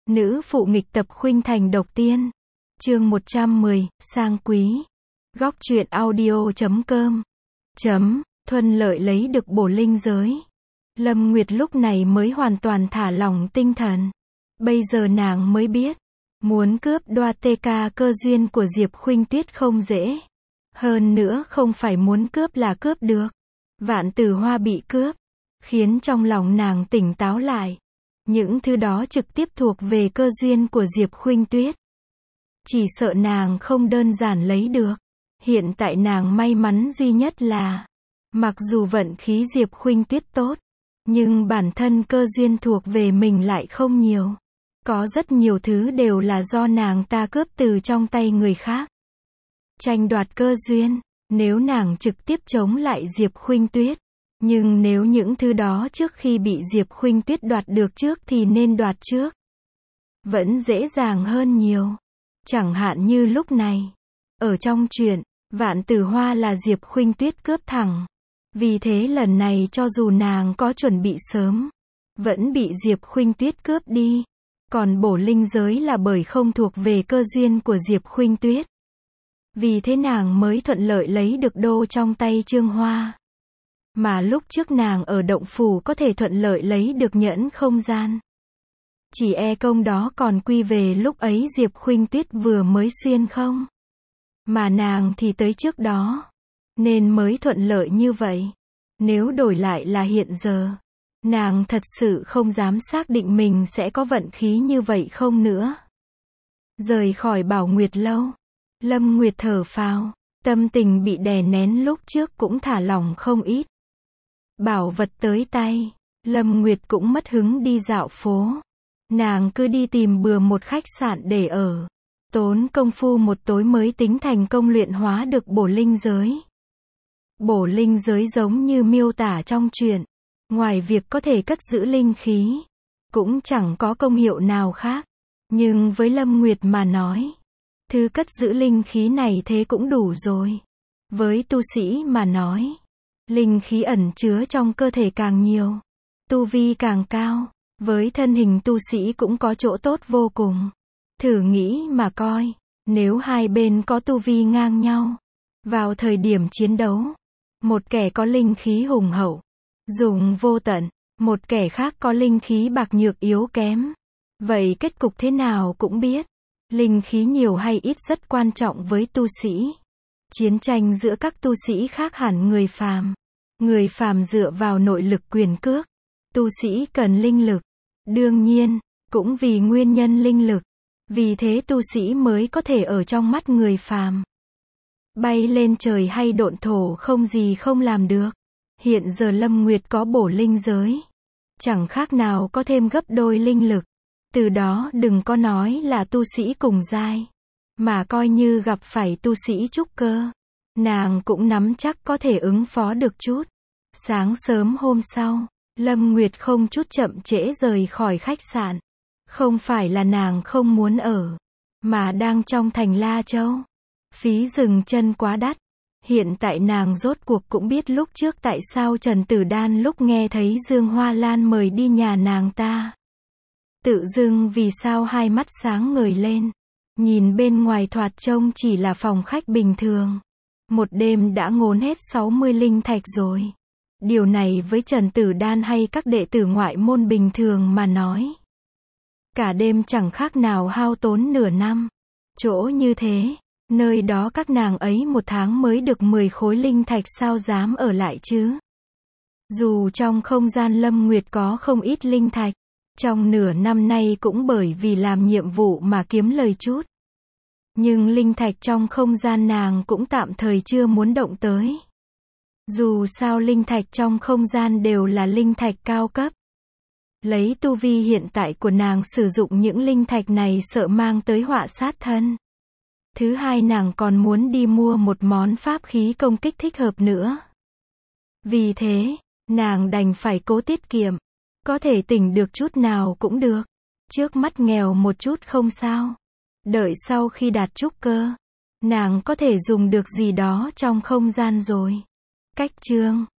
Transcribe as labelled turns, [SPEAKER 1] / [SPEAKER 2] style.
[SPEAKER 1] Nữ phụ nghịch tập khuynh thành độc tiên. Chương 110, sang quý. Góc truyện audio.com. Thuận lợi lấy được bổ linh giới. Lâm Nguyệt lúc này mới hoàn toàn thả lỏng tinh thần. Bây giờ nàng mới biết, muốn cướp đoạt TK cơ duyên của Diệp Khuynh Tuyết không dễ. Hơn nữa không phải muốn cướp là cướp được. Vạn Tử Hoa bị cướp, khiến trong lòng nàng tỉnh táo lại. Những thứ đó trực tiếp thuộc về cơ duyên của Diệp Khuynh Tuyết. Chỉ sợ nàng không đơn giản lấy được. Hiện tại nàng may mắn duy nhất là, mặc dù vận khí Diệp Khuynh Tuyết tốt, nhưng bản thân cơ duyên thuộc về mình lại không nhiều. Có rất nhiều thứ đều là do nàng ta cướp từ trong tay người khác. Tranh đoạt cơ duyên, nếu nàng trực tiếp chống lại Diệp Khuynh Tuyết. Nhưng nếu những thứ đó trước khi bị Diệp Khuynh Tuyết đoạt được trước thì nên đoạt trước. Vẫn dễ dàng hơn nhiều. Chẳng hạn như lúc này. Ở trong truyện, Vạn Tử Hoa là Diệp Khuynh Tuyết cướp thẳng. Vì thế lần này cho dù nàng có chuẩn bị sớm, vẫn bị Diệp Khuynh Tuyết cướp đi. Còn bổ linh giới là bởi không thuộc về cơ duyên của Diệp Khuynh Tuyết. Vì thế nàng mới thuận lợi lấy được đô trong tay Trương Hoa. Mà lúc trước nàng ở động phủ có thể thuận lợi lấy được nhẫn không gian. Chỉ e công đó còn quy về lúc ấy Diệp Khuynh Tuyết vừa mới xuyên không. Mà nàng thì tới trước đó. Nên mới thuận lợi như vậy. Nếu đổi lại là hiện giờ, nàng thật sự không dám xác định mình sẽ có vận khí như vậy không nữa. Rời khỏi Bảo Nguyệt lâu, Lâm Nguyệt thở phào, tâm tình bị đè nén lúc trước cũng thả lỏng không ít. Bảo vật tới tay, Lâm Nguyệt cũng mất hứng đi dạo phố. Nàng cứ đi tìm bừa một khách sạn để ở. Tốn công phu một tối mới tính thành công luyện hóa được bổ linh giới. Bổ linh giới giống như miêu tả trong truyện. Ngoài việc có thể cất giữ linh khí, cũng chẳng có công hiệu nào khác. Nhưng với Lâm Nguyệt mà nói, thứ cất giữ linh khí này thế cũng đủ rồi. Với tu sĩ mà nói, linh khí ẩn chứa trong cơ thể càng nhiều, tu vi càng cao, với thân hình tu sĩ cũng có chỗ tốt vô cùng. Thử nghĩ mà coi, nếu hai bên có tu vi ngang nhau, vào thời điểm chiến đấu, một kẻ có linh khí hùng hậu, dùng vô tận, một kẻ khác có linh khí bạc nhược yếu kém. Vậy kết cục thế nào cũng biết, linh khí nhiều hay ít rất quan trọng với tu sĩ. Chiến tranh giữa các tu sĩ khác hẳn người phàm. Người phàm dựa vào nội lực quyền cước, tu sĩ cần linh lực. Đương nhiên, cũng vì nguyên nhân linh lực, vì thế tu sĩ mới có thể ở trong mắt người phàm. Bay lên trời hay độn thổ không gì không làm được. Hiện giờ Lâm Nguyệt có bổ linh giới, chẳng khác nào có thêm gấp đôi linh lực. Từ đó đừng có nói là tu sĩ cùng giai, mà coi như gặp phải tu sĩ trúc cơ, nàng cũng nắm chắc có thể ứng phó được chút. Sáng sớm hôm sau, Lâm Nguyệt không chút chậm trễ rời khỏi khách sạn. Không phải là nàng không muốn ở, mà đang trong thành La Châu. Phí dừng chân quá đắt. Hiện tại nàng rốt cuộc cũng biết lúc trước tại sao Trần Tử Đan lúc nghe thấy Dương Hoa Lan mời đi nhà nàng ta, tự dưng vì sao hai mắt sáng ngời lên. Nhìn bên ngoài thoạt trông chỉ là phòng khách bình thường. Một đêm đã ngốn hết 60 linh thạch rồi. Điều này với Trần Tử Đan hay các đệ tử ngoại môn bình thường mà nói, cả đêm chẳng khác nào hao tốn nửa năm. Chỗ như thế, nơi đó các nàng ấy một tháng mới được 10 khối linh thạch sao dám ở lại chứ. Dù trong không gian Lâm Nguyệt có không ít linh thạch, trong nửa năm nay cũng bởi vì làm nhiệm vụ mà kiếm lời chút. Nhưng linh thạch trong không gian nàng cũng tạm thời chưa muốn động tới. Dù sao linh thạch trong không gian đều là linh thạch cao cấp. Lấy tu vi hiện tại của nàng sử dụng những linh thạch này sợ mang tới họa sát thân. Thứ hai nàng còn muốn đi mua một món pháp khí công kích thích hợp nữa. Vì thế, nàng đành phải cố tiết kiệm. Có thể tỉnh được chút nào cũng được. Trước mắt nghèo một chút không sao. Đợi sau khi đạt trúc cơ, nàng có thể dùng được gì đó trong không gian rồi. Cách chương